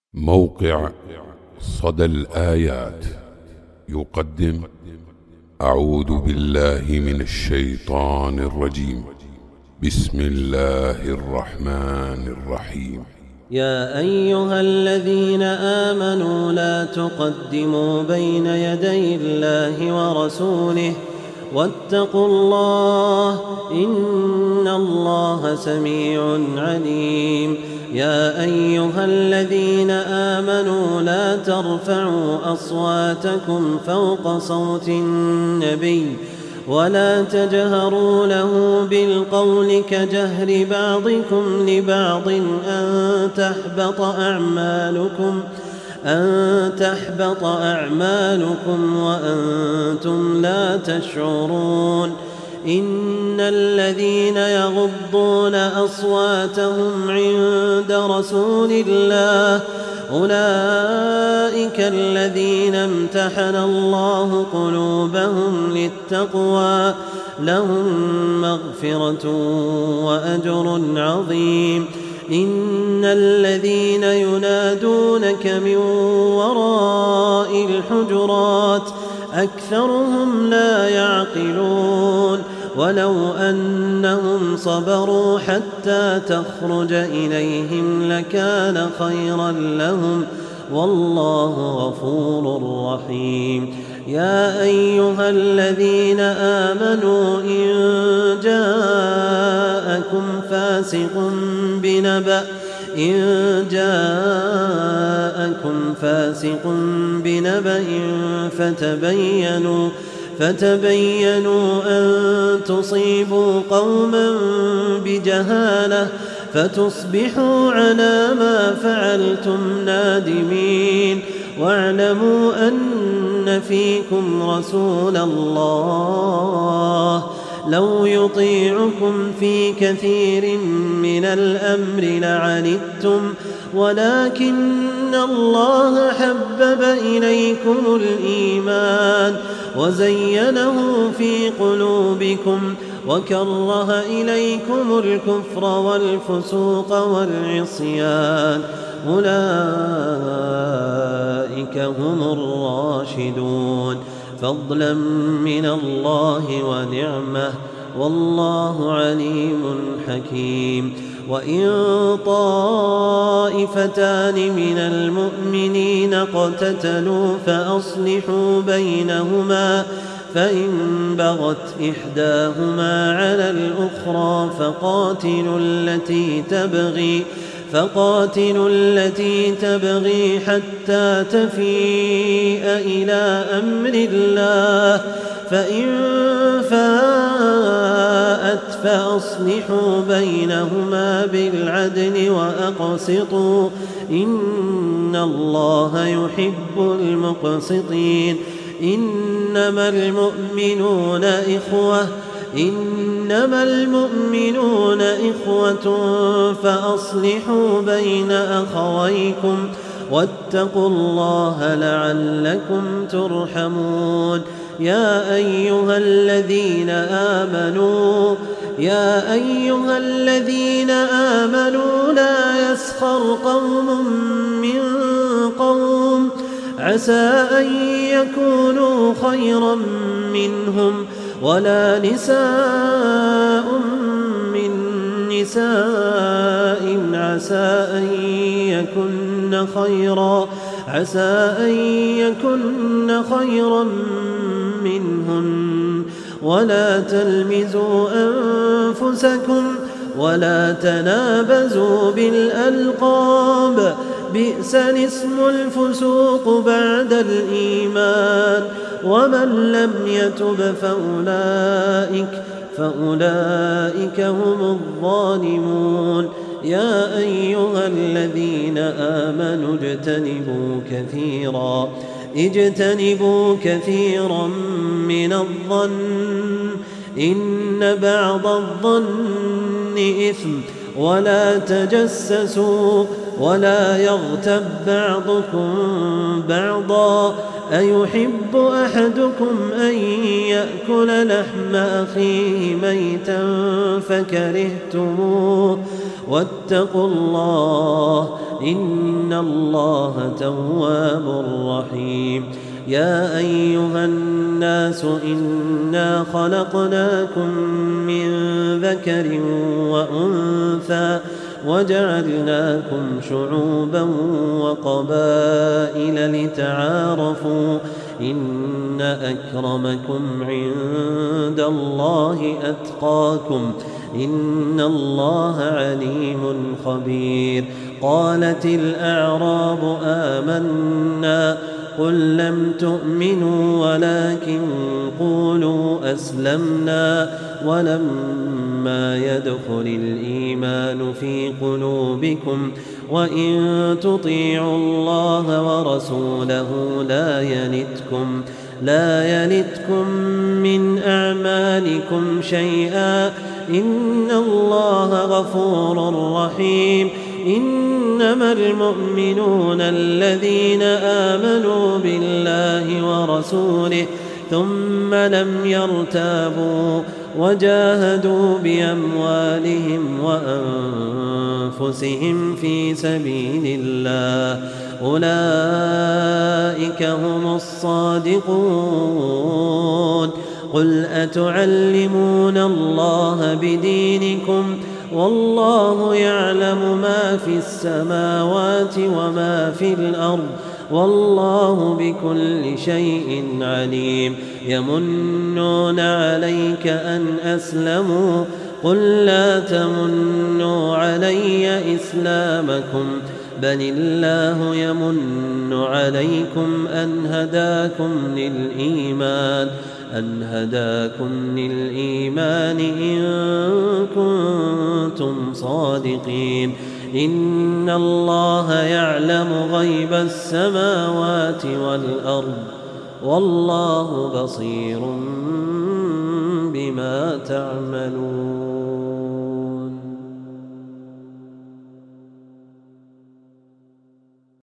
موقع صدى الآيات يقدم أعوذ بالله من الشيطان الرجيم. بسم الله الرحمن الرحيم. يا أيها الذين آمنوا لا تقدموا بين يدي الله ورسوله واتقوا الله إن الله سميع عليم. يا أيها الذين آمنوا لا ترفعوا أصواتكم فوق صوت النبي ولا تجهروا له بالقول كجهر بعضكم لبعض أن تحبط أعمالكم وأنتم لا تشعرون. إن الذين يغضون أصواتهم عند رسول الله أولئك الذين امتحن الله قلوبهم للتقوى لهم مغفرة وأجر عظيم. إن الذين ينادونك من وراء الحجرات أكثرهم لا يعقلون. ولو أنهم صبروا حتى تخرج إليهم لكان خيرا لهم والله غفور رحيم. يا أيها الذين آمنوا إن جاءكم فاسق بنبأ فتبينوا أن تصيبوا قوما بجهالة فتصبحوا على ما فعلتم نادمين. واعلموا أن فيكم رسول الله لو يطيعكم في كثير من الأمر لعنتم ولكن الله حبب إليكم الإيمان وزينه في قلوبكم وكره إليكم الكفر والفسوق والعصيان أولئك هم الراشدون فضلا من الله ونعمة والله عليم حكيم. وإن طائفتان من المؤمنين اقتتلوا فأصلحوا بينهما فإن بغت إحداهما على الأخرى فقاتلوا التي تبغي حتى تفيء إلى أمر الله فإن فاءت فأصلحوا بينهما بالعدل وأقسطوا إن الله يحب المقسطين. إنما المؤمنون إخوة فأصلحوا بين أخويكم واتقوا الله لعلكم ترحمون. يا أيها الذين آمنوا لا يسخر قوم من قوم عسى أن يكونوا خيرا منهم ولا نساء من نساء عسى أن يكن خيرا منهن ولا تلمزوا أنفسكم ولا تنابزوا بالألقاب بئس الاسم الفسوق بعد الإيمان ومن لم يتب فأولئك هم الظالمون. يا أيها الذين آمنوا اجتنبوا كثيرا من الظن إن بعض الظن إثم ولا تجسسوا ولا يغتب بعضكم بعضا أيحب أحدكم أن يأكل لحم أخيه ميتا فكرهتموه واتقوا الله إن الله تواب رحيم يا أيها الناس إنا خلقناكم من ذكر وأنثى وجعلناكم شعوبا وقبائل لتعارفوا إن أكرمكم عند الله أتقاكم إن الله عليم خبير قالت الأعراب آمنا قل لم تؤمنوا ولكن قولوا أسلمنا ولما يدخل الإيمان في قلوبكم وإن تطيعوا الله ورسوله لا يلتكم من أعمالكم شيئا إن الله غفور رحيم إنما المؤمنون الذين آمنوا بالله ورسوله ثم لم يرتابوا وجاهدوا بأموالهم وأنفسهم في سبيل الله أولئك هم الصادقون قل أتعلمون الله بدينكم والله يعلم ما في السماوات وما في الأرض والله بكل شيء عليم يمنون عليك أن أسلموا قل لا تمنوا علي إسلامكم بل الله يمن عليكم أن هداكم للإيمان إن كنتم صادقين إن الله يعلم غيب السماوات والأرض والله بصير بما تعملون